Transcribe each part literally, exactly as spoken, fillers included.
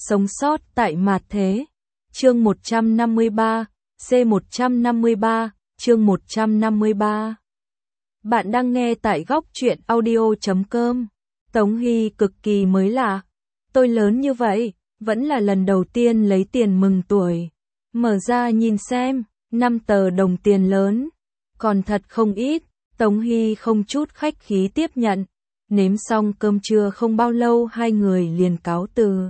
Sống sót tại mạt thế. Chương một trăm năm mươi ba, C một trăm năm mươi ba, chương một trăm năm mươi ba. Bạn đang nghe tại góc truyện audio chấm com. Tống Hy cực kỳ mới lạ. Tôi lớn như vậy, vẫn là lần đầu tiên lấy tiền mừng tuổi. Mở ra nhìn xem, năm tờ đồng tiền lớn. Còn thật không ít, Tống Hy không chút khách khí tiếp nhận. Nếm xong cơm trưa không bao lâu hai người liền cáo từ.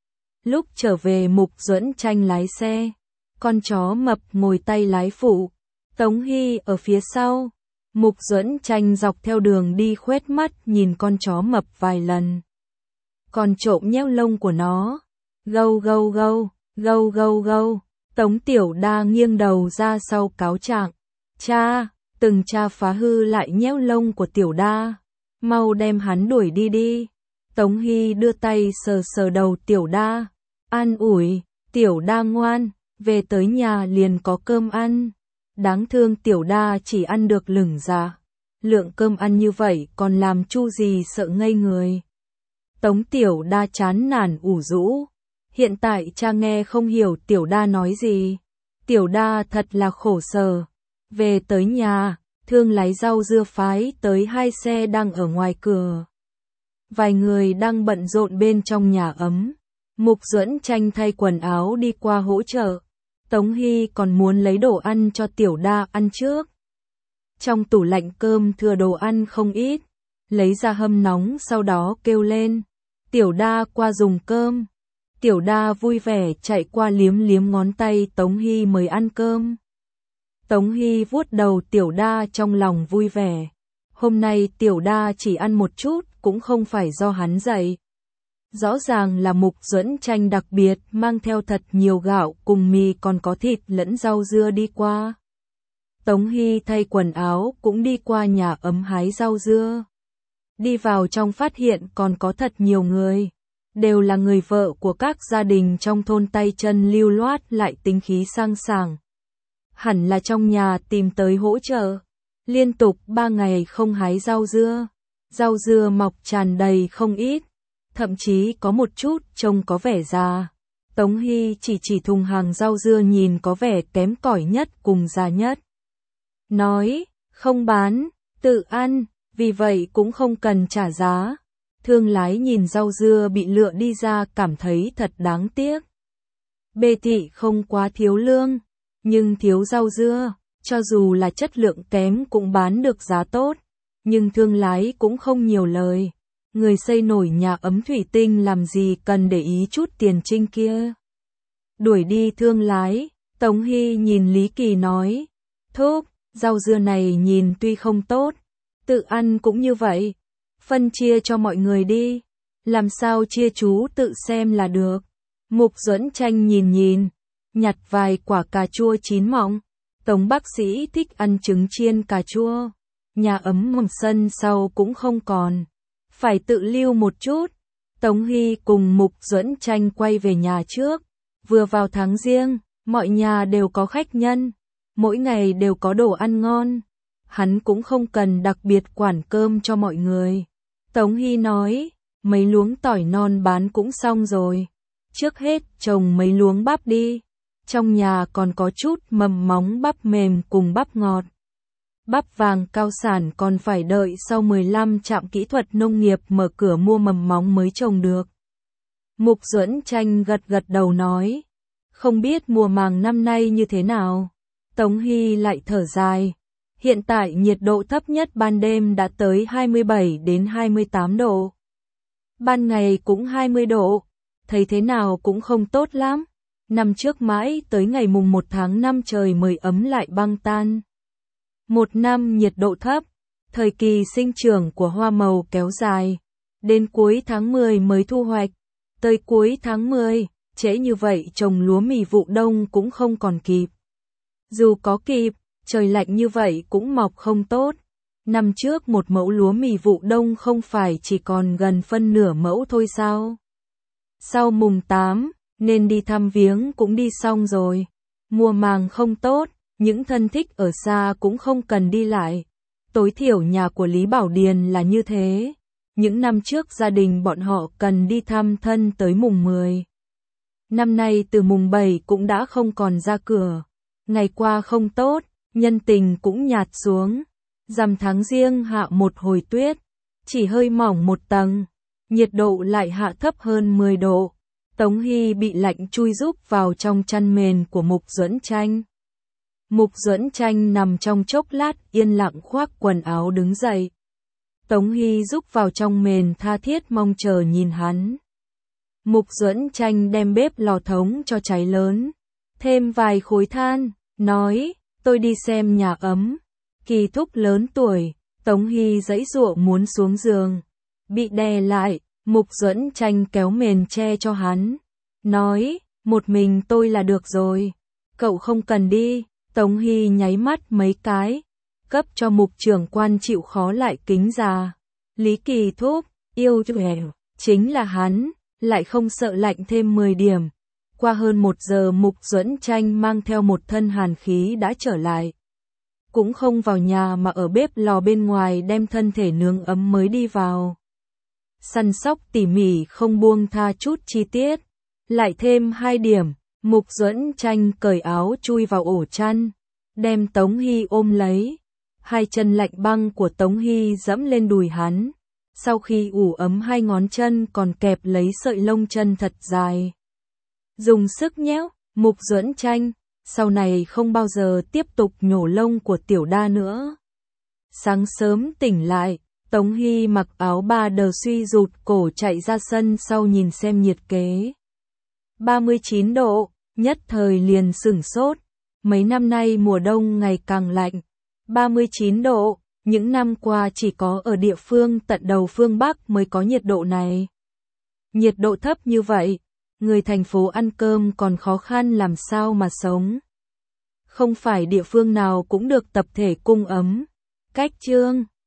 Lúc trở về Mục Duẫn Tranh lái xe, con chó mập ngồi tay lái phụ, Tống Hy ở phía sau. Mục Duẫn Tranh dọc theo đường đi khuét mắt nhìn con chó mập vài lần. Còn trộm nhéo lông của nó. Gâu gâu gâu, gâu gâu gâu. Tống Tiểu Đa nghiêng đầu ra sau cáo trạng. Cha, từng cha phá hư lại nhéo lông của Tiểu Đa. Mau đem hắn đuổi đi đi. Tống Hy đưa tay sờ sờ đầu Tiểu Đa. An ủi, Tiểu Đa ngoan, về tới nhà liền có cơm ăn. Đáng thương Tiểu Đa chỉ ăn được lửng dạ. Lượng cơm ăn như vậy còn làm chu gì sợ ngây người. Tống Tiểu Đa chán nản ủ rũ. Hiện tại cha nghe không hiểu Tiểu Đa nói gì. Tiểu Đa thật là khổ sở. Về tới nhà, Thương lái rau dưa phái tới hai xe đang ở ngoài cửa. Vài người đang bận rộn bên trong nhà ấm. Mục Duẫn Tranh thay quần áo đi qua hỗ trợ. Tống Hy còn muốn lấy đồ ăn cho Tiểu Đa ăn trước. Trong tủ lạnh cơm thừa đồ ăn không ít. Lấy ra hâm nóng sau đó kêu lên. Tiểu Đa qua dùng cơm. Tiểu Đa vui vẻ chạy qua liếm liếm ngón tay Tống Hy mời ăn cơm. Tống Hy vuốt đầu Tiểu Đa trong lòng vui vẻ. Hôm nay Tiểu Đa chỉ ăn một chút cũng không phải do hắn dạy. Rõ ràng là Mục Duẫn Tranh đặc biệt mang theo thật nhiều gạo cùng mì còn có thịt lẫn rau dưa đi qua. Tống Hy thay quần áo cũng đi qua nhà ấm hái rau dưa. Đi vào trong phát hiện còn có thật nhiều người. Đều là người vợ của các gia đình trong thôn tay chân lưu loát lại tính khí sang sảng. Hẳn là trong nhà tìm tới hỗ trợ. Liên tục ba ngày không hái rau dưa. Rau dưa mọc tràn đầy không ít. Thậm chí có một chút trông có vẻ già. Tống Hy chỉ chỉ thùng hàng rau dưa nhìn có vẻ kém cỏi nhất cùng già nhất. Nói, không bán, tự ăn, vì vậy cũng không cần trả giá. Thương lái nhìn rau dưa bị lựa đi ra cảm thấy thật đáng tiếc. Bê thị không quá thiếu lương, nhưng thiếu rau dưa, cho dù là chất lượng kém cũng bán được giá tốt. Nhưng thương lái cũng không nhiều lời. Người xây nổi nhà ấm thủy tinh làm gì cần để ý chút tiền trinh kia. Đuổi đi thương lái, Tống Hy nhìn Lý Kỳ nói. Thúc, rau dưa này nhìn tuy không tốt, tự ăn cũng như vậy. Phân chia cho mọi người đi. Làm sao chia chú tự xem là được. Mục Duẫn Tranh nhìn nhìn, nhặt vài quả cà chua chín mọng. Tống bác sĩ thích ăn trứng chiên cà chua. Nhà ấm mầm sân sau cũng không còn. Phải tự lưu một chút. Tống Hy cùng Mục Duẫn Tranh quay về nhà trước. Vừa vào tháng riêng, mọi nhà đều có khách nhân. Mỗi ngày đều có đồ ăn ngon. Hắn cũng không cần đặc biệt quản cơm cho mọi người. Tống Hy nói, mấy luống tỏi non bán cũng xong rồi. Trước hết trồng mấy luống bắp đi. Trong nhà còn có chút mầm móng bắp mềm cùng bắp ngọt. Bắp vàng cao sản còn phải đợi sau mười lăm trạm kỹ thuật nông nghiệp mở cửa mua mầm móng mới trồng được. Mục Duẫn Tranh gật gật đầu nói, không biết mùa màng năm nay như thế nào. Tống Hy lại thở dài. Hiện tại nhiệt độ thấp nhất ban đêm đã tới hai mươi bảy đến hai mươi tám độ. Ban ngày cũng hai mươi độ. Thấy thế nào cũng không tốt lắm. Năm trước mãi tới ngày mùng một tháng năm trời mới ấm lại băng tan. Một năm nhiệt độ thấp, thời kỳ sinh trưởng của hoa màu kéo dài. Đến cuối tháng mười mới thu hoạch. Tới cuối tháng mười, trễ như vậy trồng lúa mì vụ đông cũng không còn kịp. Dù có kịp, trời lạnh như vậy cũng mọc không tốt. Năm trước một mẫu lúa mì vụ đông không phải chỉ còn gần phân nửa mẫu thôi sao? Sau mùng tám, nên đi thăm viếng cũng đi xong rồi. Mùa màng không tốt, những thân thích ở xa cũng không cần đi lại. Tối thiểu nhà của Lý Bảo Điền là như thế. Những năm trước gia đình bọn họ cần đi thăm thân tới mùng mười. Năm nay từ mùng bảy cũng đã không còn ra cửa. Ngày qua không tốt, nhân tình cũng nhạt xuống. Rằm tháng Giêng hạ một hồi tuyết, chỉ hơi mỏng một tầng, nhiệt độ lại hạ thấp hơn mười độ. Tống Hy bị lạnh chui rúc vào trong chăn mền của Mục Duẫn Tranh. Mục Duẫn Tranh nằm trong chốc lát yên lặng khoác quần áo đứng dậy. Tống Hy rúc vào trong mền tha thiết mong chờ nhìn hắn. Mục Duẫn Tranh đem bếp lò thống cho cháy lớn, thêm vài khối than, nói, tôi đi xem nhà ấm. Kỳ thúc lớn tuổi, Tống Hy giãy giụa muốn xuống giường, bị đè lại, Mục Duẫn Tranh kéo mền che cho hắn, nói, một mình tôi là được rồi, cậu không cần đi. Tống Hy nháy mắt mấy cái, cấp cho Mục trưởng quan chịu khó lại kính già. Lý Kỳ thúc, yêu chuèo, chính là hắn, lại không sợ lạnh thêm mười điểm. Qua hơn một giờ Mục Duẫn Tranh mang theo một thân hàn khí đã trở lại. Cũng không vào nhà mà ở bếp lò bên ngoài đem thân thể nướng ấm mới đi vào. Săn sóc tỉ mỉ không buông tha chút chi tiết. Lại thêm hai điểm, Mục Duẫn Tranh cởi áo chui vào ổ chăn, đem Tống Hy ôm lấy. Hai chân lạnh băng của Tống Hy dẫm lên đùi hắn. Sau khi ủ ấm hai ngón chân còn kẹp lấy sợi lông chân thật dài. Dùng sức nhéo, Mục Duẫn Tranh, sau này không bao giờ tiếp tục nhổ lông của tiểu đa nữa. Sáng sớm tỉnh lại, Tống Hy mặc áo ba đờ suy rụt cổ chạy ra sân sau nhìn xem nhiệt kế. ba mươi chín độ, nhất thời liền sửng sốt. Mấy năm nay mùa đông ngày càng lạnh. ba mươi chín độ, những năm qua chỉ có ở địa phương tận đầu phương Bắc mới có nhiệt độ này. Nhiệt độ thấp như vậy, người thành phố ăn cơm còn khó khăn làm sao mà sống. Không phải địa phương nào cũng được tập thể cung ấm. Cách chương